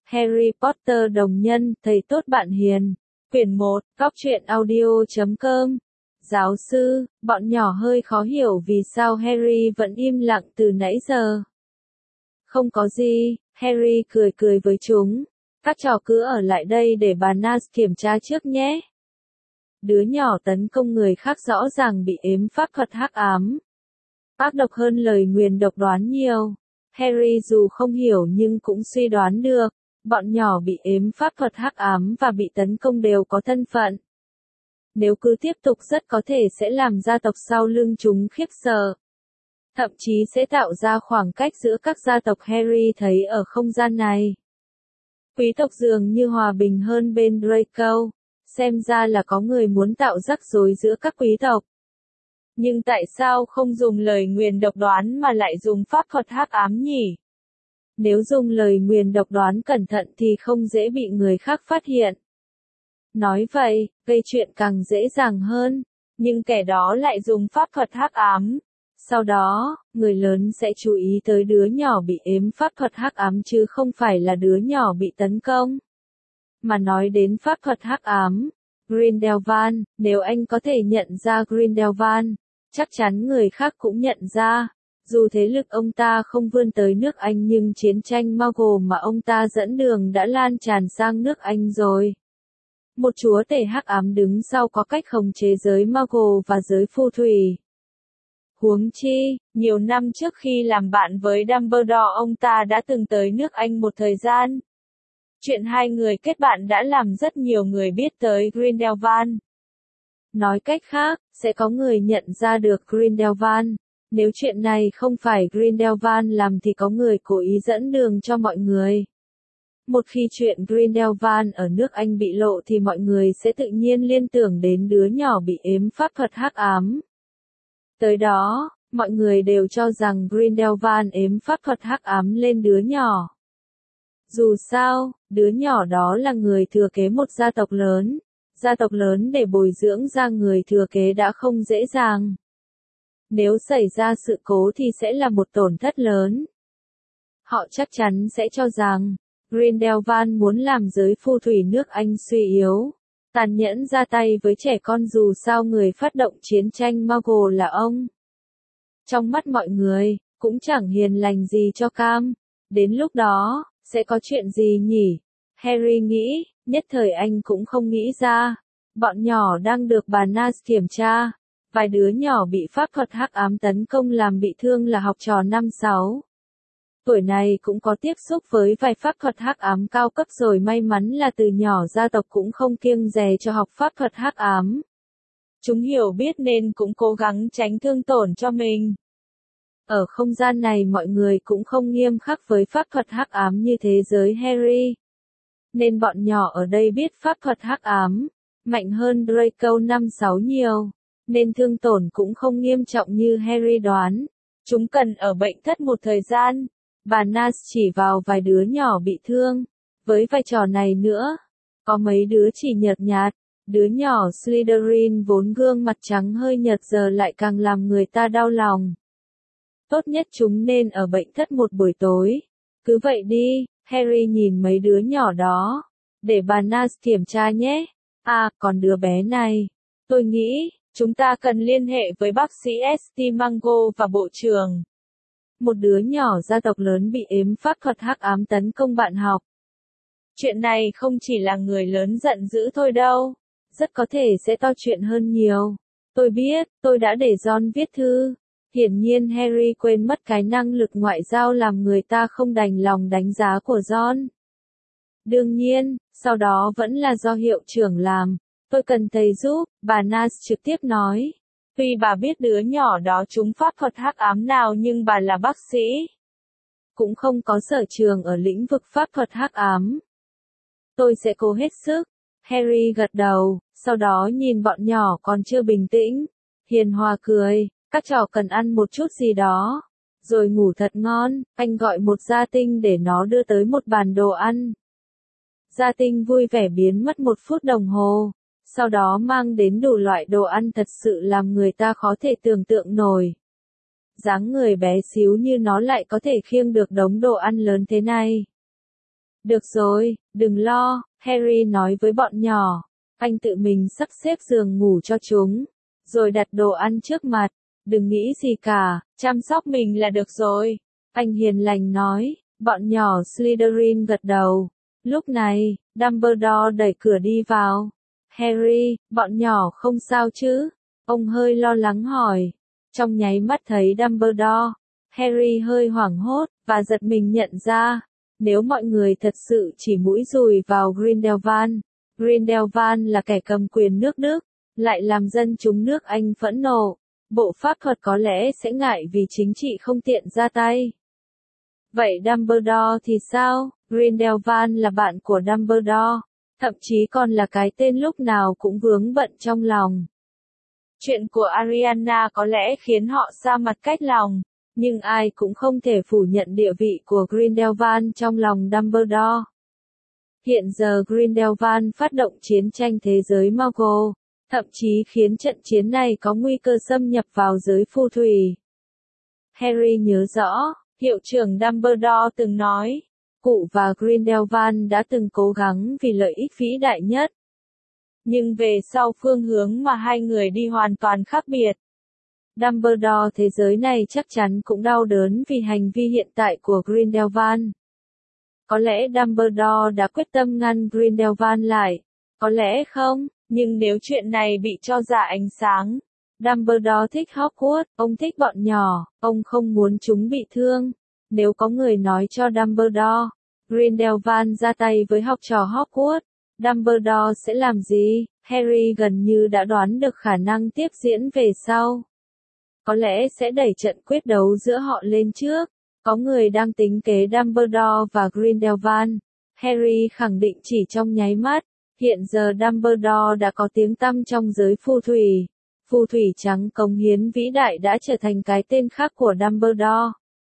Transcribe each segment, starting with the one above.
Harry Potter đồng nhân, thầy tốt bạn hiền. Quyển 1, góc truyện audio.com. Giáo sư, bọn nhỏ hơi khó hiểu vì sao Harry vẫn im lặng từ nãy giờ. Không có gì, Harry cười cười với chúng. Các trò cứ ở lại đây để bà Nas kiểm tra trước nhé. Đứa nhỏ tấn công người khác rõ ràng bị ếm pháp thuật hắc ám. Ác độc hơn lời nguyền độc đoán nhiều. Harry dù không hiểu nhưng cũng suy đoán được, bọn nhỏ bị ếm pháp thuật hắc ám và bị tấn công đều có thân phận. Nếu cứ tiếp tục rất có thể sẽ làm gia tộc sau lưng chúng khiếp sợ. Thậm chí sẽ tạo ra khoảng cách giữa các gia tộc Harry thấy ở không gian này. Quý tộc dường như hòa bình hơn bên Draco, xem ra là có người muốn tạo rắc rối giữa các quý tộc. Nhưng tại sao không dùng lời nguyền độc đoán mà lại dùng pháp thuật hắc ám nhỉ? Nếu dùng lời nguyền độc đoán cẩn thận thì không dễ bị người khác phát hiện. Nói vậy, gây chuyện càng dễ dàng hơn, nhưng kẻ đó lại dùng pháp thuật hắc ám. Sau đó, người lớn sẽ chú ý tới đứa nhỏ bị ếm pháp thuật hắc ám chứ không phải là đứa nhỏ bị tấn công. Mà nói đến pháp thuật hắc ám, Grindelwald, nếu anh có thể nhận ra Grindelwald, chắc chắn người khác cũng nhận ra. Dù thế lực ông ta không vươn tới nước Anh nhưng chiến tranh Muggle mà ông ta dẫn đường đã lan tràn sang nước Anh rồi. Một chúa tể hắc ám đứng sau có cách khống chế giới Muggle và giới phù thủy. Huống chi, nhiều năm trước khi làm bạn với Dumbledore ông ta đã từng tới nước Anh một thời gian. Chuyện hai người kết bạn đã làm rất nhiều người biết tới Grindelwald. Nói cách khác, sẽ có người nhận ra được Grindelwald. Nếu chuyện này không phải Grindelwald làm thì có người cố ý dẫn đường cho mọi người. Một khi chuyện Grindelwald ở nước Anh bị lộ thì mọi người sẽ tự nhiên liên tưởng đến đứa nhỏ bị ếm pháp thuật hắc ám. Tới đó, mọi người đều cho rằng Grindelwald ếm pháp thuật hắc ám lên đứa nhỏ. Dù sao, đứa nhỏ đó là người thừa kế một gia tộc lớn. Gia tộc lớn để bồi dưỡng ra người thừa kế đã không dễ dàng. Nếu xảy ra sự cố thì sẽ là một tổn thất lớn. Họ chắc chắn sẽ cho rằng, Grindelwald muốn làm giới phù thủy nước Anh suy yếu, tàn nhẫn ra tay với trẻ con dù sao người phát động chiến tranh Muggle là ông. Trong mắt mọi người, cũng chẳng hiền lành gì cho cam. Đến lúc đó, sẽ có chuyện gì nhỉ? Harry nghĩ, nhất thời anh cũng không nghĩ ra. Bọn nhỏ đang được bà Nas kiểm tra. Vài đứa nhỏ bị pháp thuật hắc ám tấn công làm bị thương là học trò 5-6. Tuổi này cũng có tiếp xúc với vài pháp thuật hắc ám cao cấp rồi, may mắn là từ nhỏ gia tộc cũng không kiêng dè cho học pháp thuật hắc ám. Chúng hiểu biết nên cũng cố gắng tránh thương tổn cho mình. Ở không gian này mọi người cũng không nghiêm khắc với pháp thuật hắc ám như thế giới Harry. Nên bọn nhỏ ở đây biết pháp thuật hắc ám, mạnh hơn Draco 5-6 nhiều. Nên thương tổn cũng không nghiêm trọng như Harry đoán. Chúng cần ở bệnh thất một thời gian. Bà Nas chỉ vào vài đứa nhỏ bị thương. Với vai trò này nữa, có mấy đứa chỉ nhợt nhạt. Đứa nhỏ Slytherin vốn gương mặt trắng hơi nhợt giờ lại càng làm người ta đau lòng. Tốt nhất chúng nên ở bệnh thất một buổi tối. Cứ vậy đi, Harry nhìn mấy đứa nhỏ đó. Để bà Nas kiểm tra nhé. À, còn đứa bé này. Tôi nghĩ, chúng ta cần liên hệ với bác sĩ St. Mungo và bộ trưởng. Một đứa nhỏ gia tộc lớn bị ếm pháp thuật hắc ám tấn công bạn học. Chuyện này không chỉ là người lớn giận dữ thôi đâu. Rất có thể sẽ to chuyện hơn nhiều. Tôi biết, tôi đã để Ron viết thư. Hiển nhiên Harry quên mất cái năng lực ngoại giao làm người ta không đành lòng đánh giá của Ron. Đương nhiên, sau đó vẫn là do hiệu trưởng làm. Tôi cần thầy giúp, bà Nas trực tiếp nói. Tuy bà biết đứa nhỏ đó trúng pháp thuật hắc ám nào nhưng bà là bác sĩ. Cũng không có sở trường ở lĩnh vực pháp thuật hắc ám. Tôi sẽ cố hết sức. Harry gật đầu, sau đó nhìn bọn nhỏ còn chưa bình tĩnh. Hiền hòa cười, các trò cần ăn một chút gì đó. Rồi ngủ thật ngon, anh gọi một gia tinh để nó đưa tới một bàn đồ ăn. Gia tinh vui vẻ biến mất 1 phút đồng hồ. Sau đó mang đến đủ loại đồ ăn thật sự làm người ta khó thể tưởng tượng nổi. Dáng người bé xíu như nó lại có thể khiêng được đống đồ ăn lớn thế này. Được rồi, đừng lo, Harry nói với bọn nhỏ. Anh tự mình sắp xếp giường ngủ cho chúng, rồi đặt đồ ăn trước mặt. Đừng nghĩ gì cả, chăm sóc mình là được rồi. Anh hiền lành nói. Bọn nhỏ Slytherin gật đầu. Lúc này, Dumbledore đẩy cửa đi vào. Harry, bọn nhỏ không sao chứ? Ông hơi lo lắng hỏi. Trong nháy mắt thấy Dumbledore, Harry hơi hoảng hốt, và giật mình nhận ra, nếu mọi người thật sự chỉ mũi dùi vào Grindelwald, Grindelwald là kẻ cầm quyền nước Đức, lại làm dân chúng nước Anh phẫn nộ, bộ pháp thuật có lẽ sẽ ngại vì chính trị không tiện ra tay. Vậy Dumbledore thì sao? Grindelwald là bạn của Dumbledore, thậm chí còn là cái tên lúc nào cũng vướng bận trong lòng. Chuyện của Ariana có lẽ khiến họ xa mặt cách lòng, nhưng ai cũng không thể phủ nhận địa vị của Grindelwald trong lòng Dumbledore. Hiện giờ Grindelwald phát động chiến tranh thế giới Muggle, thậm chí khiến trận chiến này có nguy cơ xâm nhập vào giới phù thủy. Harry nhớ rõ, hiệu trưởng Dumbledore từng nói, cụ và Grindelwald đã từng cố gắng vì lợi ích vĩ đại nhất. Nhưng về sau phương hướng mà hai người đi hoàn toàn khác biệt. Dumbledore thế giới này chắc chắn cũng đau đớn vì hành vi hiện tại của Grindelwald. Có lẽ Dumbledore đã quyết tâm ngăn Grindelwald lại, có lẽ không, nhưng nếu chuyện này bị cho ra ánh sáng, Dumbledore thích Hogwarts, ông thích bọn nhỏ, ông không muốn chúng bị thương. Nếu có người nói cho Dumbledore, Grindelwald ra tay với học trò Hogwarts, Dumbledore sẽ làm gì? Harry gần như đã đoán được khả năng tiếp diễn về sau. Có lẽ sẽ đẩy trận quyết đấu giữa họ lên trước. Có người đang tính kế Dumbledore và Grindelwald. Harry khẳng định chỉ trong nháy mắt. Hiện giờ Dumbledore đã có tiếng tăm trong giới phù thủy. Phù thủy trắng cống hiến vĩ đại đã trở thành cái tên khác của Dumbledore.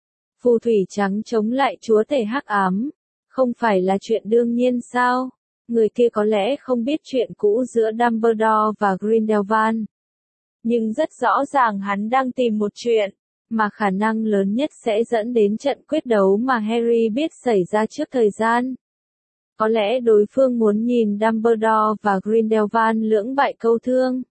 Phù thủy trắng chống lại chúa tể hắc ám. Không phải là chuyện đương nhiên sao? Người kia có lẽ không biết chuyện cũ giữa Dumbledore và Grindelwald. Nhưng rất rõ ràng hắn đang tìm một chuyện, mà khả năng lớn nhất sẽ dẫn đến trận quyết đấu mà Harry biết xảy ra trước thời gian. Có lẽ đối phương muốn nhìn Dumbledore và Grindelwald lưỡng bại câu thương.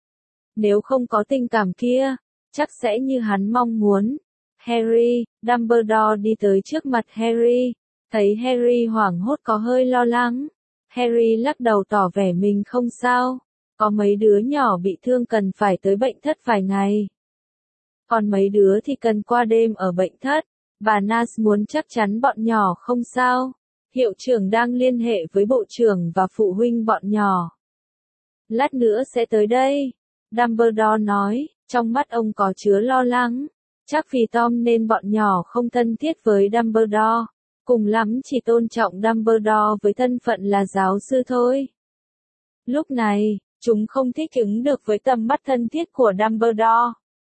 Nếu không có tình cảm kia, chắc sẽ như hắn mong muốn. Harry, Dumbledore đi tới trước mặt Harry, thấy Harry hoảng hốt có hơi lo lắng. Harry lắc đầu tỏ vẻ mình không sao, có mấy đứa nhỏ bị thương cần phải tới bệnh thất vài ngày. Còn mấy đứa thì cần qua đêm ở bệnh thất, bà Nas muốn chắc chắn bọn nhỏ không sao. Hiệu trưởng đang liên hệ với bộ trưởng và phụ huynh bọn nhỏ. Lát nữa sẽ tới đây, Dumbledore nói, trong mắt ông có chứa lo lắng. Chắc vì Tom nên bọn nhỏ không thân thiết với Dumbledore. Cùng lắm chỉ tôn trọng Dumbledore với thân phận là giáo sư thôi. Lúc này, chúng không thích ứng được với tầm mắt thân thiết của Dumbledore.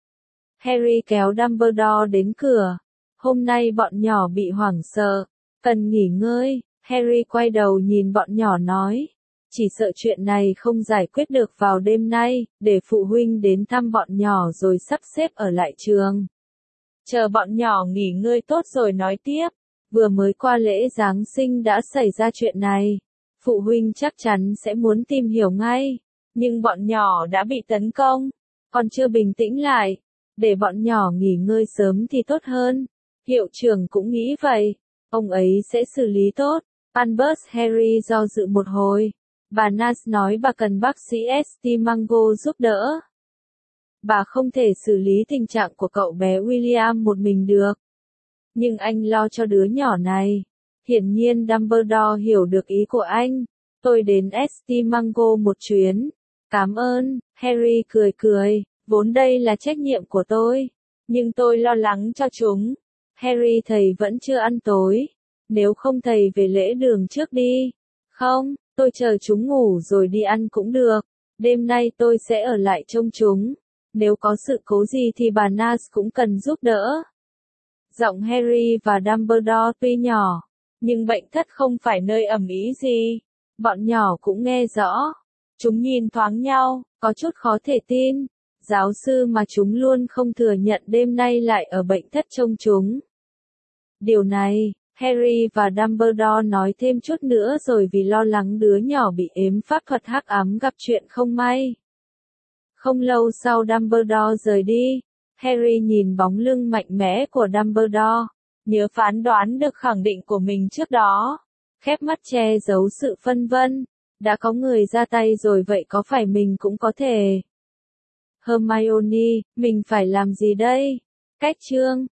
Harry kéo Dumbledore đến cửa. Hôm nay bọn nhỏ bị hoảng sợ, cần nghỉ ngơi. Harry quay đầu nhìn bọn nhỏ nói. Chỉ sợ chuyện này không giải quyết được vào đêm nay, để phụ huynh đến thăm bọn nhỏ rồi sắp xếp ở lại trường. Chờ bọn nhỏ nghỉ ngơi tốt rồi nói tiếp. Vừa mới qua lễ Giáng sinh đã xảy ra chuyện này. Phụ huynh chắc chắn sẽ muốn tìm hiểu ngay. Nhưng bọn nhỏ đã bị tấn công. Còn chưa bình tĩnh lại. Để bọn nhỏ nghỉ ngơi sớm thì tốt hơn. Hiệu trưởng cũng nghĩ vậy. Ông ấy sẽ xử lý tốt. Albus Harry do dự một hồi. Bà Nas nói bà cần bác sĩ St. Mungo giúp đỡ. Bà không thể xử lý tình trạng của cậu bé William một mình được. Nhưng anh lo cho đứa nhỏ này. Hiển nhiên Dumbledore hiểu được ý của anh. Tôi đến St. Mungo một chuyến. Cảm ơn, Harry cười cười. Vốn đây là trách nhiệm của tôi. Nhưng tôi lo lắng cho chúng. Harry thầy vẫn chưa ăn tối. Nếu không thầy về lễ đường trước đi. Không, tôi chờ chúng ngủ rồi đi ăn cũng được. Đêm nay tôi sẽ ở lại trông chúng. Nếu có sự cố gì thì bà Nas cũng cần giúp đỡ. Giọng Harry và Dumbledore tuy nhỏ, nhưng bệnh thất không phải nơi ầm ĩ gì. Bọn nhỏ cũng nghe rõ. Chúng nhìn thoáng nhau, có chút khó thể tin. Giáo sư mà chúng luôn không thừa nhận đêm nay lại ở bệnh thất trông chúng. Điều này, Harry và Dumbledore nói thêm chút nữa rồi vì lo lắng đứa nhỏ bị ếm pháp thuật hắc ám gặp chuyện không may. Không lâu sau Dumbledore rời đi, Harry nhìn bóng lưng mạnh mẽ của Dumbledore, nhớ phán đoán được khẳng định của mình trước đó, khép mắt che giấu sự phân vân, đã có người ra tay rồi vậy có phải mình cũng có thể? Hermione, mình phải làm gì đây? Cách chương